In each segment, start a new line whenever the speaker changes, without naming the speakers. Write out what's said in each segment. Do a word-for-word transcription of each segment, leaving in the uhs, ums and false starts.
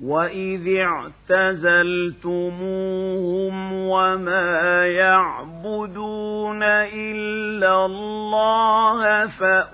وَإِذِ اعْتَزَلْتُمُوهُمْ وَمَا يَعْبُدُونَ إِلَّا اللَّهَ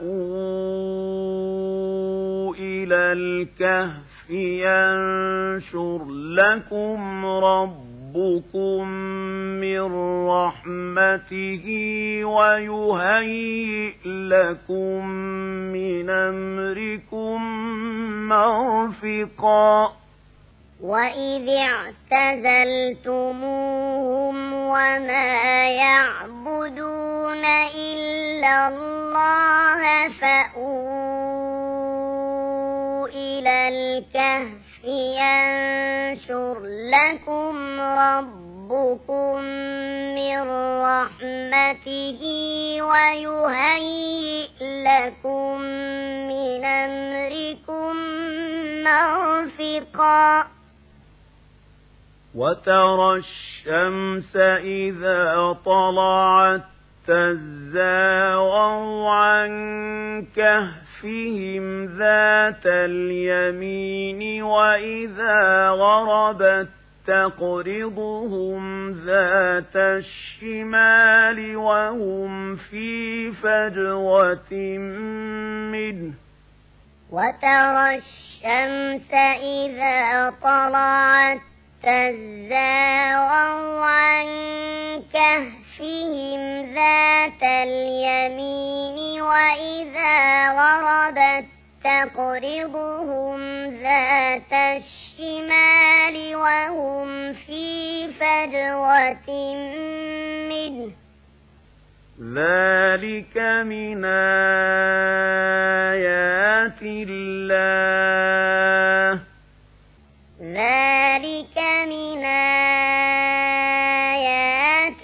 فَأْوُوا إِلَى الْكَهْفِ يَنشُرْ لَكُمْ رَبُّكُم مِّن رَّحْمَتِهِ وَيُهَيِّئْ لَكُم مِّنْ أَمْرِكُم مَّرْفِقًا
وَإِذِ اعْتَزَلْتُمُوهُمْ وَمَا يَعْبُدُونَ إِلَّا اللَّهَ فَأْوُوا إِلَى الْكَهْفِ يَنشُرْ لَكُمْ رَبُّكُم مِّن رَّحْمَتِهِ وَيُهَيِّئْ لَكُم مِّنْ أَمْرِكُم مَّرْفِقًا
وَتَرَى الشَّمْسَ إِذَا طَلَعَت تَزَاوَرُ عَن كَهْفِهِمْ ذَاتَ الْيَمِينِ وَإِذَا غَرَبَت تَقْرِضُهُمْ ذَاتَ الشِّمَالِ وَهُمْ فِي فَجْوَةٍ مِّنْهُ
وَتَرَى الشَّمْسَ إِذَا طَلَعَت تَزَاوَرُ عَن كَهْفِهِمْ ذَاتَ الْيَمِينِ وَإِذَا غَرَبَت تَقْرِضُهُمْ ذَاتَ الشِّمَالِ وَهُمْ فِي فَجْوَةٍ مِّنْهُ
ذَلِكَ مِنْ آيَاتِ اللَّهِ
ذَلِكَ مِنْ آيَاتِ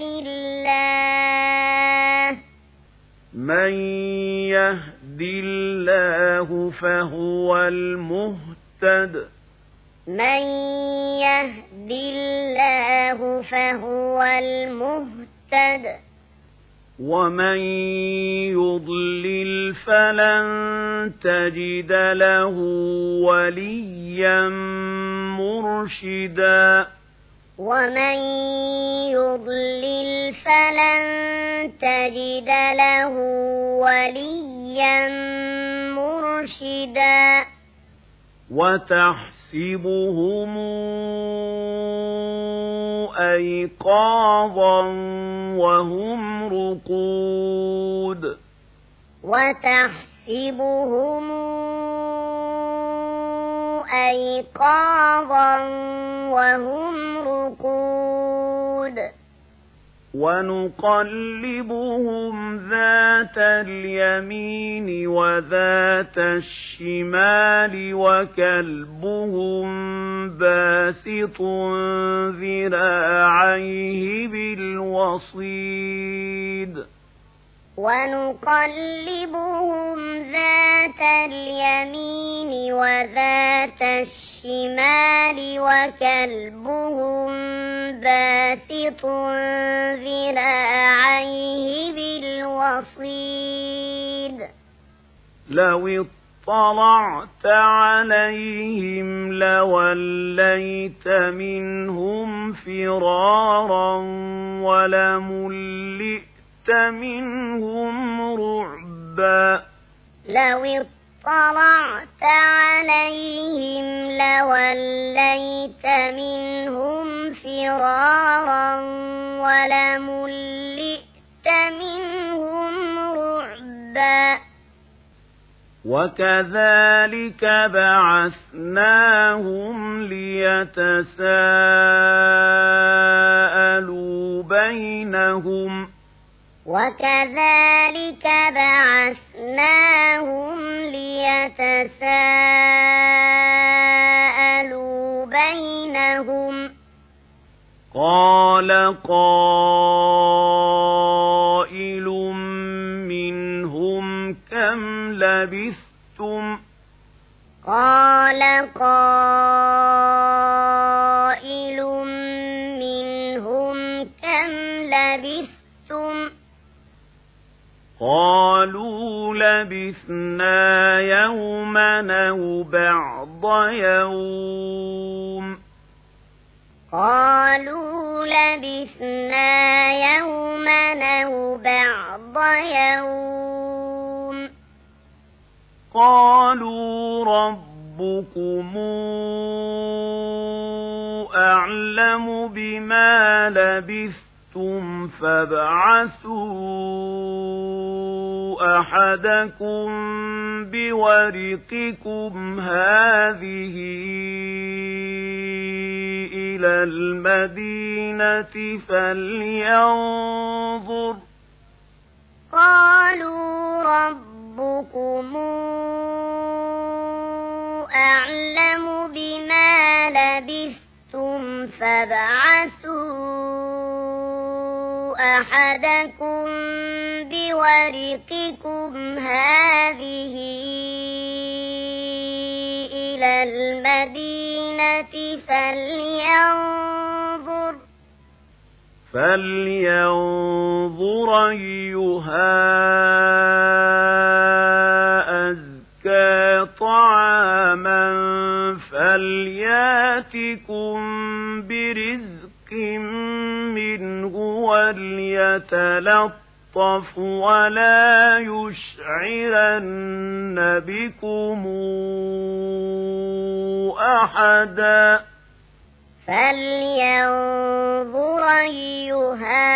اللَّهِ
مَن يَهْدِ اللَّهُ فَهُوَ الْمُهْتَدِ
مَن يَهْدِ اللَّهُ فَهُوَ الْمُهْتَدِ
وَمَن يُضْلِلْ فَلَن تَجِدَ لَهُ وَلِيًّا مُّرْشِدًا
وَمَن يُضْلِلْ فَلَن تَجِدَ لَهُ وَلِيًّا مُّرْشِدًا
وَتَحْسَبُهُمْ أَيْقَاظًا وَهُمْ رُقُودٌ
وَتَحْسَبُهُمْ أَيْقَاظًا وَهُمْ رُقُودٌ
وَنُقَلِّبُهُمْ ذَاتَ الْيَمِينِ وَذَاتَ الشِّمَالِ وَكَلْبُهُم بَاسِطٌ ذِرَاعَيْهِ بِالْوَصِيدِ
وَنُقَلِّبُهُمْ ذَاتَ الْيَمِينِ وَذَاتَ الشِّمَالِ وَكَلْبُهُم بَاسِطٌ ذِرَاعَيْهِ بِالْوَصِيدِ
لَوِ اطَّلَعْتَ عَلَيْهِمْ لَوَلَّيْتَ مِنْهُمْ فِرَارًا وَلَمُلِئْتَ منهم رعبا
لو اطلعت عليهم لوليت منهم فرارا ولملئت منهم رعبا
وكذلك بعثناهم ليتساءلوا بينهم
وكذلك بعثناهم ليتساءلوا بينهم
قال قائل منهم كم لبثتم
قال قائل منهم كم لبثتم
قالوا لبثنا يوما أو بعض يوم
قالوا لبثنا يوما أو بعض يوم
قالوا ربكم أعلم بما لبثتم فابعثوا أحدكم بورقكم هذه إلى المدينة فلينظر
قالوا ربكم أعلم بما لبثتم فابعثوا أحدكم بورقكم هذه إلى المدينة فلينظر
فلينظر أيها أزكى طعاما فلياتكم برزق منه وليتلطف ولا يشعرن بكم أحدا
فلينظر أيها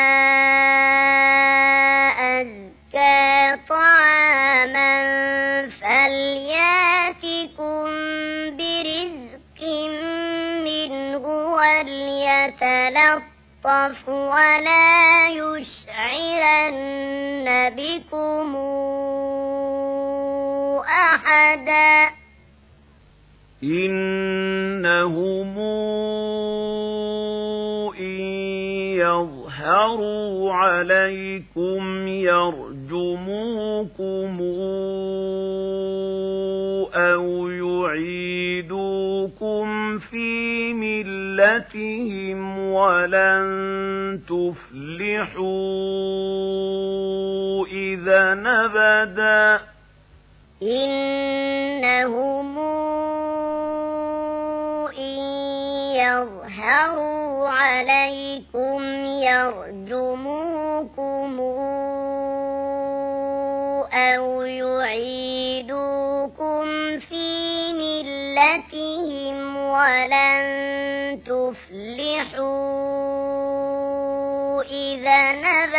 أزكى طعاما فلياتكم برزق منه وليتلطف ولا يشعرن بكم أحدا
إنهم إن يظهروا عليكم يرجموكم أو يعيدوكم في ملتهم ولن تفلحوا إذا أبدا
إنهم إن يظهروا عليكم يرجموكم أو يعيدوكم في ملتهم ولن تفلحوا إذا أبدا